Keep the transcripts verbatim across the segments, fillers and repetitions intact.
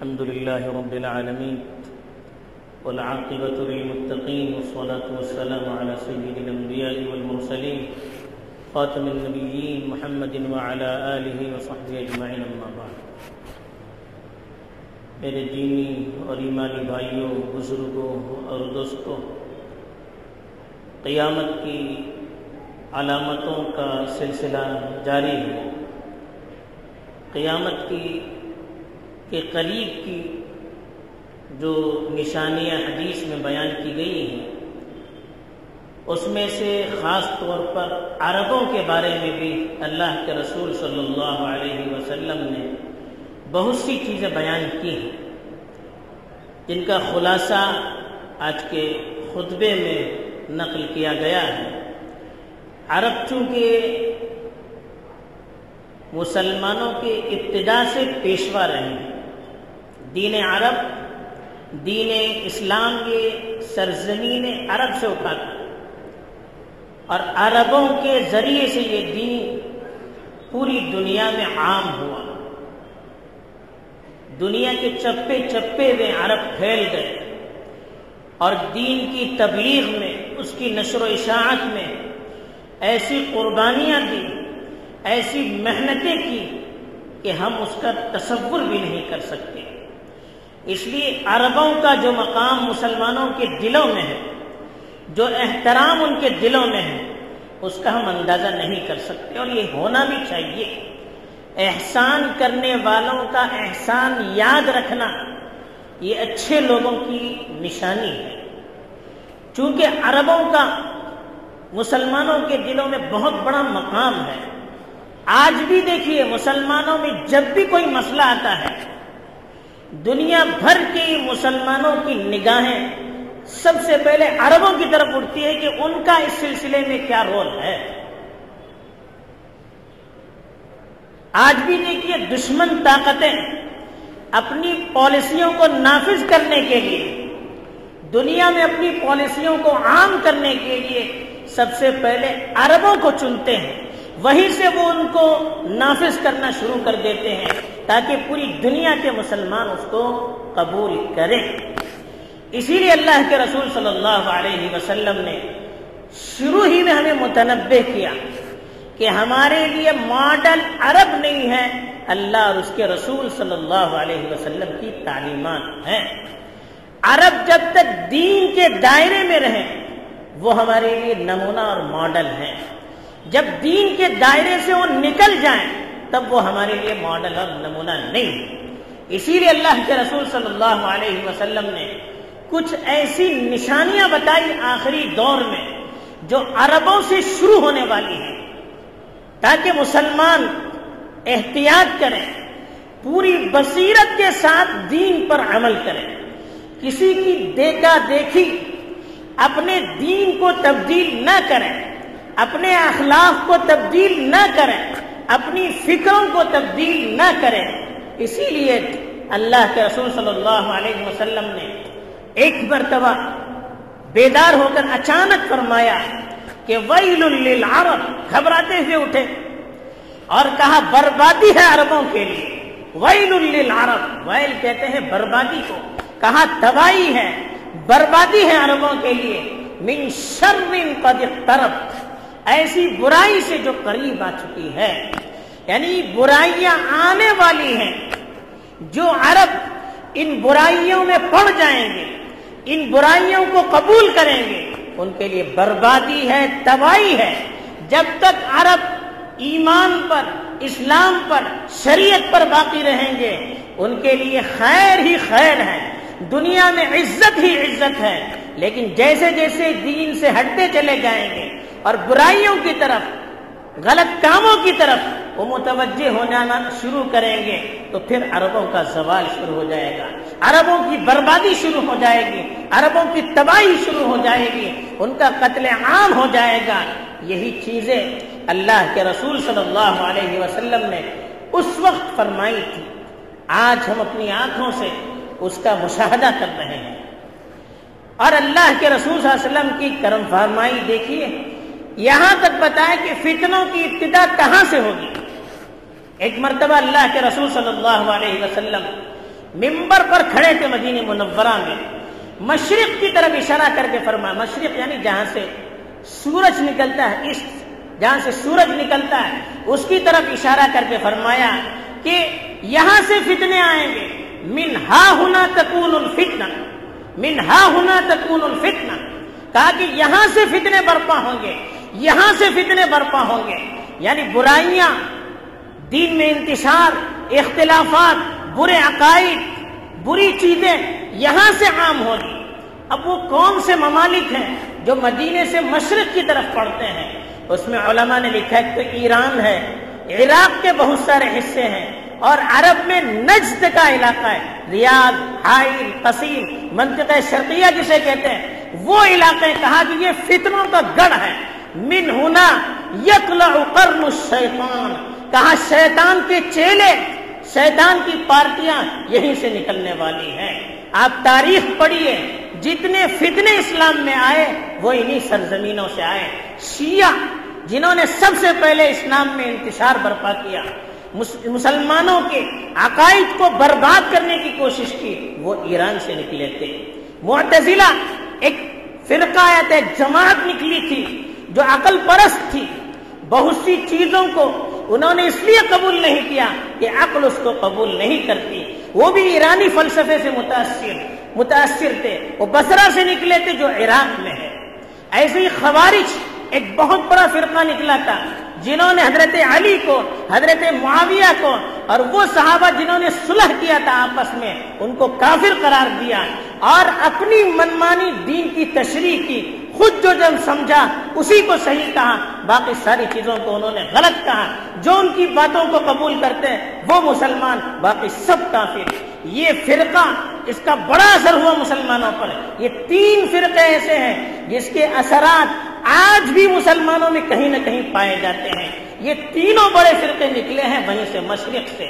الحمد لله رب العالمين والعاقبة للمتقين والصلاة والسلام على سيد الأنبياء والمرسلين خاتم النبيين محمد وعلى آله وصحبه أجمعين أما بعد. میرے دینی اور ایمانی بھائیوں، بزرگوں اور دوستوں، قیامت کی علامتوں کا سلسلہ جاری ہے. قیامت کی کے قریب کی جو نشانیاں حدیث میں بیان کی گئی ہیں، اس میں سے خاص طور پر عربوں کے بارے میں بھی اللہ کے رسول صلی اللہ علیہ وسلم نے بہت سی چیزیں بیان کی ہیں، جن کا خلاصہ آج کے خطبے میں نقل کیا گیا ہے. عرب چونکہ مسلمانوں کے ابتدا سے پیشوا رہے ہیں، دین عرب، دین اسلام یہ سرزمین عرب سے اٹھا تھا اور عربوں کے ذریعے سے یہ دین پوری دنیا میں عام ہوا. دنیا کے چپے چپے میں عرب پھیل گئے اور دین کی تبلیغ میں، اس کی نشر و اشاعت میں ایسی قربانیاں دی، ایسی محنتیں کی کہ ہم اس کا تصور بھی نہیں کر سکتے. اس لیے عربوں کا جو مقام مسلمانوں کے دلوں میں ہے، جو احترام ان کے دلوں میں ہے، اس کا ہم اندازہ نہیں کر سکتے، اور یہ ہونا بھی چاہیے. احسان کرنے والوں کا احسان یاد رکھنا یہ اچھے لوگوں کی نشانی ہے. چونکہ عربوں کا مسلمانوں کے دلوں میں بہت بڑا مقام ہے. آج بھی دیکھیے، مسلمانوں میں جب بھی کوئی مسئلہ آتا ہے، دنیا بھر کے مسلمانوں کی نگاہیں سب سے پہلے عربوں کی طرف اٹھتی ہے کہ ان کا اس سلسلے میں کیا رول ہے. آج بھی دیکھیے، دشمن طاقتیں اپنی پالیسیوں کو نافذ کرنے کے لیے، دنیا میں اپنی پالیسیوں کو عام کرنے کے لیے سب سے پہلے عربوں کو چنتے ہیں، وہیں سے وہ ان کو نافذ کرنا شروع کر دیتے ہیں تاکہ پوری دنیا کے مسلمان اس کو قبول کریں. اسی لیے اللہ کے رسول صلی اللہ علیہ وسلم نے شروع ہی میں ہمیں متنبہ کیا کہ ہمارے لیے ماڈل عرب نہیں ہے، اللہ اور اس کے رسول صلی اللہ علیہ وسلم کی تعلیمات ہیں. عرب جب تک دین کے دائرے میں رہیں وہ ہمارے لیے نمونہ اور ماڈل ہیں. جب دین کے دائرے سے وہ نکل جائیں تب وہ ہمارے لیے ماڈل اور نمونہ نہیں. اسی لیے اللہ کے رسول صلی اللہ علیہ وسلم نے کچھ ایسی نشانیاں بتائی آخری دور میں جو عربوں سے شروع ہونے والی ہیں، تاکہ مسلمان احتیاط کریں، پوری بصیرت کے ساتھ دین پر عمل کریں، کسی کی دیکھا دیکھی اپنے دین کو تبدیل نہ کریں، اپنے اخلاق کو تبدیل نہ کریں، اپنی فکروں کو تبدیل نہ کریں. اسی لیے اللہ کے رسول صلی اللہ علیہ وسلم نے ایک مرتبہ بیدار ہو کر اچانک فرمایا کہ ویل للعرب، گھبراتے ہوئے اٹھے اور کہا بربادی ہے عربوں کے لیے. ویل للعرب، ویل کہتے ہیں بربادی کو، کہا تباہی ہے، بربادی ہے عربوں کے لیے. من شر قد اقترب، ایسی برائی سے جو قریب آ چکی ہے، یعنی برائیاں آنے والی ہیں. جو عرب ان برائیوں میں پڑ جائیں گے، ان برائیوں کو قبول کریں گے، ان کے لیے بربادی ہے، تباہی ہے. جب تک عرب ایمان پر، اسلام پر، شریعت پر باقی رہیں گے ان کے لیے خیر ہی خیر ہے، دنیا میں عزت ہی عزت ہے. لیکن جیسے جیسے دین سے ہٹتے چلے جائیں گے اور برائیوں کی طرف، غلط کاموں کی طرف وہ متوجہ ہو جانا شروع کریں گے تو پھر عربوں کا زوال شروع ہو جائے گا، عربوں کی بربادی شروع ہو جائے گی، عربوں کی تباہی شروع ہو جائے گی، ان کا قتل عام ہو جائے گا. یہی چیزیں اللہ کے رسول صلی اللہ علیہ وسلم نے اس وقت فرمائی تھی. آج ہم اپنی آنکھوں سے اس کا مشاہدہ کر رہے ہیں. اور اللہ کے رسول صلی اللہ علیہ وسلم کی کرم فرمائی دیکھیے، یہاں تک بتایا کہ فتنوں کی ابتدا کہاں سے ہوگی. ایک مرتبہ اللہ کے رسول صلی اللہ علیہ وسلم منبر پر کھڑے تھے مدینہ منورہ میں، مشرق کی طرف اشارہ کر کے فرمایا، مشرق یعنی جہاں سے سورج نکلتا ہے، اس جہاں سے سورج نکلتا ہے اس کی طرف اشارہ کر کے فرمایا کہ یہاں سے فتنے آئیں گے، من ہا ہنا تکون الفتنہ، من ہا ہنا تکون الفتنہ، کہا کہ یہاں سے فتنے برپا ہوں گے، یہاں سے فتنے برپا ہوں گے، یعنی برائیاں، دین میں انتشار، اختلافات، برے عقائد، بری چیزیں یہاں سے عام ہوگی۔ اب وہ کون سے ممالک ہیں جو مدینے سے مشرق کی طرف پڑھتے ہیں؟ اس میں علماء نے لکھا ہے کہ ایران ہے، عراق کے بہت سارے حصے ہیں، اور عرب میں نجد کا علاقہ ہے، ریاض، حائل، قصیم، منطقہ شرقیہ جسے کہتے ہیں، وہ علاقے کہا کہ یہ فتنوں کا گڑھ ہے۔ من ہنا یطلع قرن الشیطان، کہا شیطان کے چیلے، شیطان کی پارٹیاں یہیں سے نکلنے والی ہیں۔ آپ تاریخ پڑھیے، جتنے فتنے اسلام میں آئے وہ انہی سرزمینوں سے آئے۔ شیعہ جنہوں نے سب سے پہلے اسلام میں انتشار برپا کیا، مسلمانوں کے عقائد کو برباد کرنے کی کوشش کی، وہ ایران سے نکلے تھے۔ معتزلہ ایک فرقہ ایک جماعت نکلی تھی جو عقل پرست تھی، بہت سی چیزوں کو انہوں نے اس لیے قبول نہیں کیا کہ عقل اس کو قبول نہیں کرتی، وہ بھی ایرانی فلسفے سے متاثر متاثر تھے، وہ بصرہ سے نکلے تھے جو عراق میں ہے۔ ایسے ہی خوارج ایک بہت بڑا فرقہ نکلا تھا جنہوں نے حضرت علی کو، حضرت معاویہ کو اور وہ صحابہ جنہوں نے صلح کیا تھا آپس میں ان کو کافر قرار دیا اور اپنی منمانی دین کی تشریح کی، خود جو جب سمجھا اسی کو صحیح کہا، باقی ساری چیزوں کو انہوں نے غلط کہا۔ جو ان کی باتوں کو قبول کرتے ہیں وہ مسلمان، باقی سب کافر۔ یہ فرقہ، اس کا بڑا اثر ہوا مسلمانوں پر۔ یہ تین فرقے ایسے ہیں جس کے اثرات آج بھی مسلمانوں میں کہیں نہ کہیں پائے جاتے ہیں۔ یہ تینوں بڑے فرقے نکلے ہیں وہیں سے، مشرق سے۔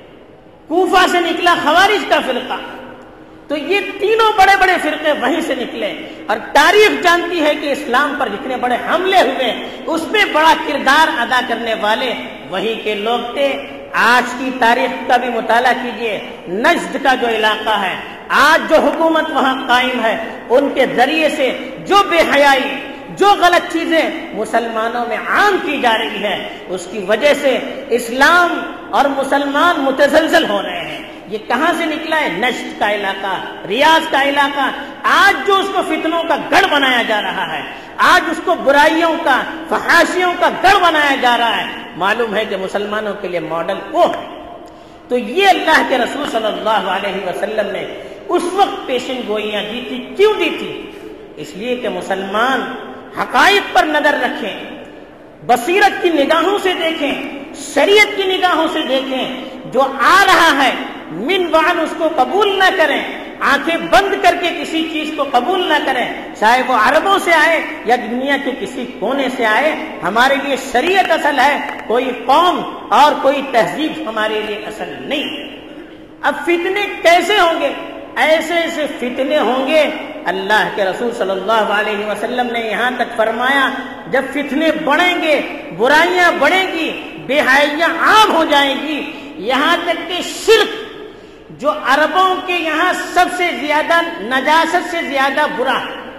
کوفہ سے نکلا خوارج کا فرقہ، تو یہ تینوں بڑے بڑے فرقے وہیں سے نکلے، اور تاریخ جانتی ہے کہ اسلام پر جتنے بڑے حملے ہوئے اس میں بڑا کردار ادا کرنے والے وہی کے لوگ تھے۔ آج کی تاریخ کا بھی مطالعہ کیجئے، نجد کا جو علاقہ ہے، آج جو حکومت وہاں قائم ہے، ان کے ذریعے سے جو بے حیائی، جو غلط چیزیں مسلمانوں میں عام کی جا رہی ہے، اس کی وجہ سے اسلام اور مسلمان متزلزل ہو رہے ہیں۔ یہ کہاں سے نکلا ہے؟ نجد کا علاقہ، ریاض کا علاقہ۔ آج جو اس کو فتنوں کا گڑھ بنایا جا رہا ہے، آج اس کو برائیوں کا، فحاشیوں کا گڑھ بنایا جا رہا ہے، معلوم ہے کہ مسلمانوں کے لیے ماڈل وہ ہے۔ تو یہ اللہ کے رسول صلی اللہ علیہ وسلم نے اس وقت پیشن گوئیاں دی تھی۔ کیوں دی تھی؟ اس لیے کہ مسلمان حقائق پر نظر رکھیں، بصیرت کی نگاہوں سے دیکھیں، شریعت کی نگاہوں سے دیکھیں، جو آ رہا ہے من بعد اس کو قبول نہ کریں، آنکھیں بند کر کے کسی چیز کو قبول نہ کریں، چاہے وہ عربوں سے آئے یا دنیا کے کسی کونے سے آئے۔ ہمارے لیے شریعت اصل ہے، کوئی قوم اور کوئی تہذیب ہمارے لیے اصل نہیں ہے۔ اب فتنے کیسے ہوں گے؟ ایسے ایسے فتنے ہوں گے، اللہ کے رسول صلی اللہ علیہ وسلم نے یہاں تک فرمایا جب فتنے بڑھیں گے، برائیاں بڑھیں گی، بے حیائیاں عام ہو جائیں گی، یہاں تک کہ شرک جو عربوں کے یہاں سب سے زیادہ نجاست سے زیادہ برا،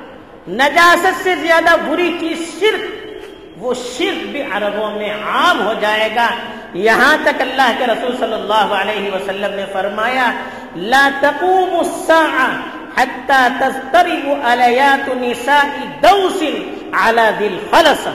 نجاست سے زیادہ بری چیز شرک، وہ شرک بھی عربوں میں عام ہو جائے گا۔ یہاں تک اللہ کے رسول صلی اللہ علیہ وسلم نے فرمایا لا تقوم الساعة حتى تضطرب آلیات نساء دوس على ذی الخلصة۔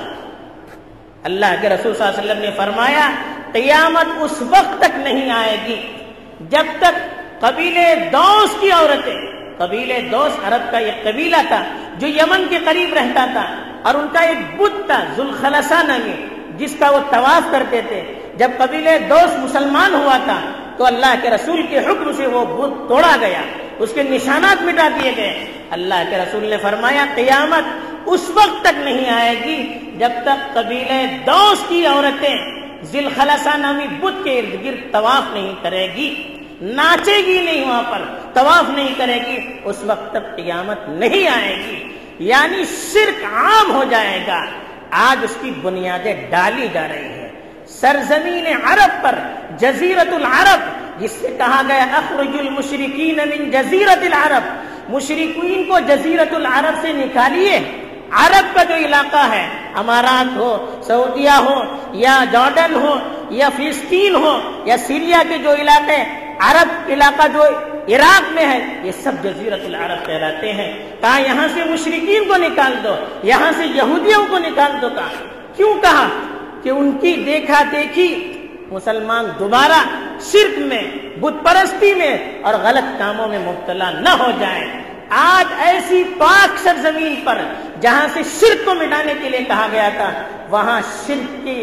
اللہ کے رسول صلی اللہ علیہ وسلم نے فرمایا قیامت اس وقت تک نہیں آئے گی جب تک قبیلے دوس کی عورتیں، قبیلے دوس عرب کا ایک قبیلہ تھا جو یمن کے قریب رہتا تھا، اور ان کا ایک بت تھا ذوالخلصہ نامی جس کا وہ طواف کرتے تھے۔ جب قبیلے دوس مسلمان ہوا تھا تو اللہ کے رسول کے حکم سے وہ بت توڑا گیا، اس کے نشانات مٹا دیے گئے۔ اللہ کے رسول نے فرمایا قیامت اس وقت تک نہیں آئے گی جب تک قبیلے دوس کی عورتیں ذوالخلصہ نامی بت کے ارد گرد طواف نہیں کرے گی، ناچے گی نہیں، وہاں پر طواف نہیں کرے گی، اس وقت تک قیامت نہیں آئے گی۔ یعنی شرک عام ہو جائے گا۔ آج اس کی بنیادیں ڈالی جا رہی ہیں۔ سرزمین عرب پر، جزیرت العرب جس سے کہا گیا اخرج المشرکین من جزیرۃ العرب، مشرکین کو جزیرۃ العرب سے نکالیے۔ عرب کا جو علاقہ ہے، امارات ہو، سعودیہ ہو، یا جارڈن ہو، یا فلسطین ہو، یا سیریا کے جو علاقے، عرب علاقہ جو عراق میں ہے، یہ سب جزیرۃ العرب کہلاتے ہیں۔ کہا یہاں سے مشرکین کو نکال دو، یہاں سے یہودیوں کو نکال دو۔ کہا کیوں؟ کہا کہ ان کی دیکھا دیکھی مسلمان دوبارہ شرک میں، بت پرستی میں اور غلط کاموں میں مبتلا نہ ہو جائیں۔ آج ایسی پاک سرزمین پر جہاں سے شرک کو مٹانے کے لیے کہا گیا تھا، وہاں شرک کی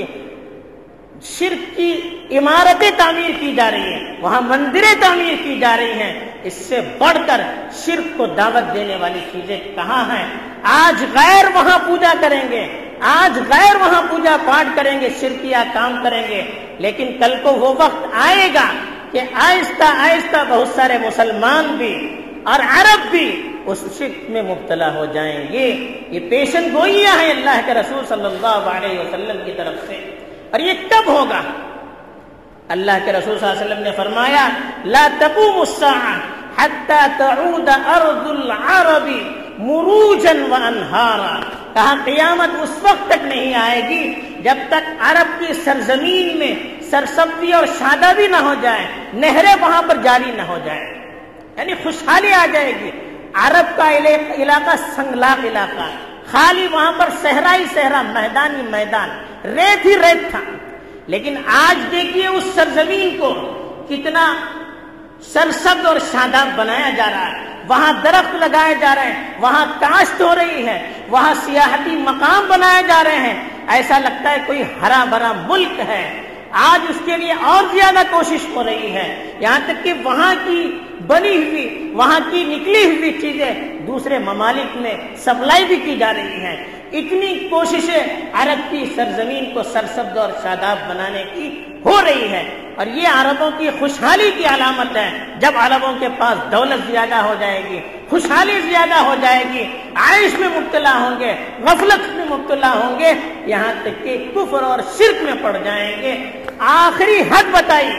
شرک کی عمارتیں تعمیر کی جا رہی ہیں، وہاں مندریں تعمیر کی جا رہی ہیں۔ اس سے بڑھ کر شرک کو دعوت دینے والی چیزیں کہاں ہیں؟ آج غیر وہاں پوجا کریں گے، آج غیر وہاں پوجا پاٹ کریں گے، شرکیہ کام کریں گے، لیکن کل کو وہ وقت آئے گا کہ آہستہ آہستہ بہت سارے مسلمان بھی اور عرب بھی اس شرک میں مبتلا ہو جائیں گے۔ یہ پیشن گوئیاں ہیں اللہ کے رسول صلی اللہ علیہ وسلم کی طرف سے۔ اور یہ کب ہوگا؟ اللہ کے رسول صلی اللہ علیہ وسلم نے فرمایا لا تقوم الساعة حتى تعود ارض العرب مروجا وانہارا۔ کہا قیامت اس وقت تک نہیں آئے گی جب تک عرب کی سرزمین میں سرسبزی اور شادابی نہ ہو جائے، نہریں وہاں پر جاری نہ ہو جائے، یعنی خوشحالی آ جائے گی۔ عرب کا علاقہ سنگلاق علاقہ، خالی وہاں پر صحرائی صحرا، میدان ہی میدان، ریت ہی ریت تھا۔ لیکن آج دیکھیے اس سرزمین کو کتنا سرسبز اور شاداب بنایا جا رہا ہے، وہاں درخت لگائے جا رہے ہیں، وہاں کاشت ہو رہی ہے، وہاں سیاحتی مقام بنائے جا رہے ہیں، ایسا لگتا ہے کوئی ہرا بھرا ملک ہے۔ آج اس کے لیے اور زیادہ کوشش ہو رہی ہے، یہاں تک کہ وہاں کی بنی ہوئی، وہاں کی نکلی ہوئی چیزیں دوسرے ممالک میں سپلائی بھی کی جا رہی ہیں۔ اتنی کوششیں عرب کی سرزمین کو سرسبز اور شاداب بنانے کی ہو رہی ہے، اور یہ عربوں کی خوشحالی کی علامت ہے۔ جب عربوں کے پاس دولت زیادہ ہو جائے گی، خوشحالی زیادہ ہو جائے گی، عائش میں مبتلا ہوں گے، غفلت میں مبتلا ہوں گے، یہاں تک کہ کفر اور شرک میں پڑ جائیں گے۔ آخری حد بتائی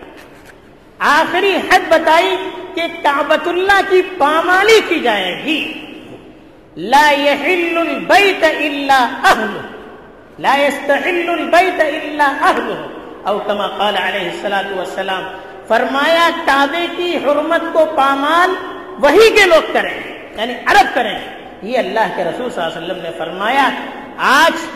آخری حد بتائی کہ کعبۃ اللہ کی پامالی کی جائے گی۔ لا يحل البيت الا اهله، لا يستحل البيت الا اهله، او كما قال علیہ الصلوۃ والسلام، فرمایا کعبے کی حرمت کو پامال وہی کے لوگ کریں، یعنی عرب کریں۔ یہ اللہ کے رسول صلی اللہ علیہ وسلم نے فرمایا۔ آج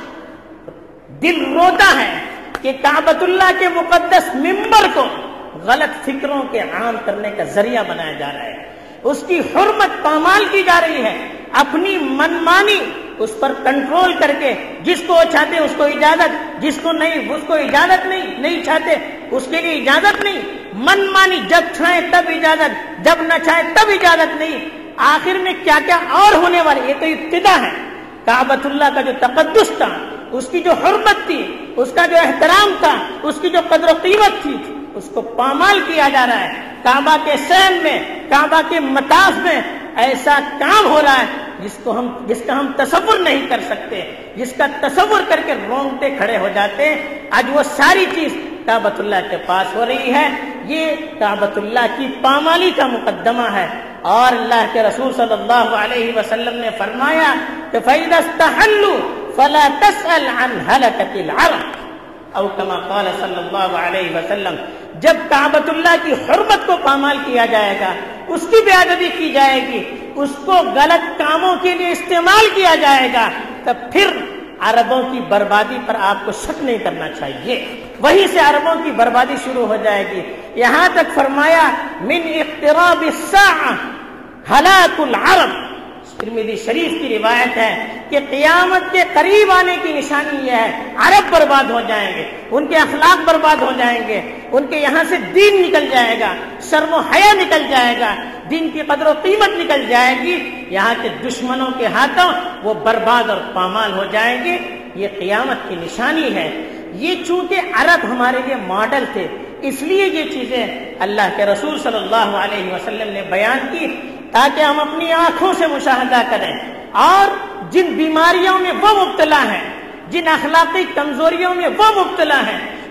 دل روتا ہے کہ کعبۃ اللہ کے مقدس منبر کو غلط فکروں کے عام کرنے کا ذریعہ بنایا جا رہا ہے، اس کی حرمت پامال کی جا رہی ہے، اپنی منمانی اس پر کنٹرول کر کے جس کو چاہتے اس کو اجازت، جس کو نہیں اس کو اجازت نہیں، نہیں چاہتے اس کے لیے اجازت نہیں، منمانی جب چاہے تب اجازت، جب نہ چاہے تب اجازت نہیں۔ آخر میں کیا کیا اور ہونے والے، یہ تو ابتدا ہے۔ کعبۃ اللہ کا جو تقدس تھا، اس کی جو حرمت تھی، اس کا جو احترام تھا، اس کی جو قدر و قیمت تھی، اس کو پامال کیا جا رہا ہے۔ کعبہ کے صحن میں، کعبہ کے مطاف میں ایسا کام ہو رہا ہے جس کو ہم جس کا ہم تصور نہیں کر سکتے، جس کا تصور کر کے رونگٹے کھڑے ہو جاتے ہیں۔ آج وہ ساری چیز کعبۃ اللہ کے پاس ہو رہی ہے۔ یہ کعبۃ اللہ کی پامالی کا مقدمہ ہے، اور اللہ کے رسول صلی اللہ علیہ وسلم نے فرمایا کہ فَإِذَا اسْتَحَلُّوا فَلَا تَسْأَلْ عَنْ هَلَكَةِ الْعَرَبِ، او کما قال صلی اللہ علیہ وسلم۔ جب کعبۃ اللہ کی حرمت کو پامال کیا جائے گا، اس کی بے ادبی کی جائے گی، اس کو غلط کاموں کے لیے استعمال کیا جائے گا، تب پھر عربوں کی بربادی پر آپ کو شک نہیں کرنا چاہیے۔ وہیں سے عربوں کی بربادی شروع ہو جائے گی۔ یہاں تک فرمایا من اقتراب الساعہ ہلاک العرب، ترمذی شریف کی روایت ہے کہ قیامت کے قریب آنے کی نشانی یہ ہے، عرب برباد ہو جائیں گے، ان کے اخلاق برباد ہو جائیں گے، ان کے یہاں سے دین نکل جائے گا، شرم و حیا نکل جائے گا، دین کی قدر و قیمت نکل جائے گی، یہاں کے دشمنوں کے ہاتھوں وہ برباد اور پامال ہو جائیں گے۔ یہ قیامت کی نشانی ہے۔ یہ چونکہ عرب ہمارے لیے ماڈل تھے، اس لیے یہ چیزیں اللہ کے رسول صلی اللہ علیہ وسلم نے بیان کی، تاکہ ہم اپنی آنکھوں سے مشاہدہ کریں، اور جن بیماریوں میں وہ مبتلا ہیں، جن اخلاقی کمزوریوں میں وہ مبتلا ہیں،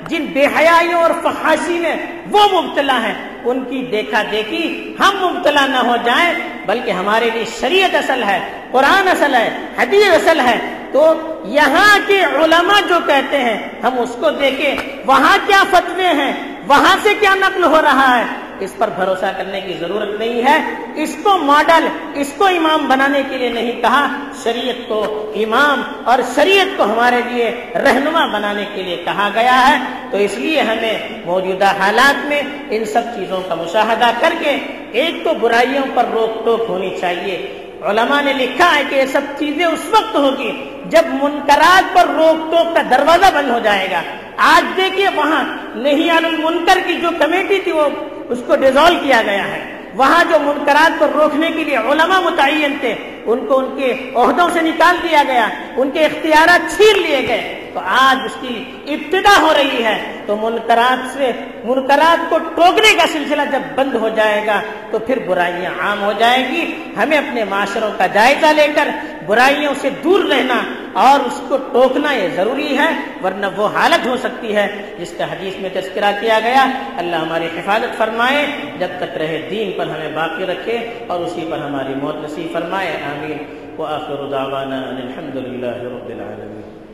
جن بے حیائیوں اور فحاشی میں وہ مبتلا ہیں ان کی دیکھا دیکھی ہم مبتلا نہ ہو جائیں، بلکہ ہمارے لیے شریعت اصل ہے، قرآن اصل ہے، حدیث اصل ہے۔ تو یہاں کے علماء جو کہتے ہیں ہم اس کو دیکھیں، وہاں کیا فتوے ہیں، وہاں سے کیا نقل ہو رہا ہے، اس پر بھروسہ کرنے کی ضرورت نہیں ہے۔ اس کو ماڈل، اس کو امام بنانے کے لیے نہیں کہا، شریعت کو امام اور شریعت کو ہمارے لیے رہنما بنانے کے لیے کہا گیا ہے۔ تو اس لیے ہمیں موجودہ حالات میں ان سب چیزوں کا مشاہدہ کر کے ایک تو برائیوں پر روک ٹوک ہونی چاہیے۔ علماء نے لکھا ہے کہ یہ سب چیزیں اس وقت ہوگی جب منکرات پر روک ٹوک کا دروازہ بند ہو جائے گا۔ آج دیکھیے وہاں نہی عن المنکر کی جو کمیٹی تھی وہ اس کو ڈیزالو کیا گیا ہے۔ وہاں جو منکرات پر روکنے کے لیے علماء متعین تھے ان کو ان کے عہدوں سے نکال دیا گیا، ان کے اختیارات چھین لیے گئے۔ تو آج اس کی ابتدا ہو رہی ہے، تو منکرات سے منکرات کو ٹوکنے کا سلسلہ جب بند ہو جائے گا تو پھر برائیاں عام ہو جائیں گی۔ ہمیں اپنے معاشروں کا جائزہ لے کر برائیوں سے دور رہنا اور اس کو ٹوکنا یہ ضروری ہے، ورنہ وہ حالت ہو سکتی ہے جس کا حدیث میں تذکرہ کیا گیا۔ اللہ ہماری حفاظت فرمائے، جب تک رہے دین پر ہمیں باقی رکھے اور اسی پر ہماری موت نصیب فرمائے، آمین۔ وآخر دعوانا ان الحمد للہ رب العالمین۔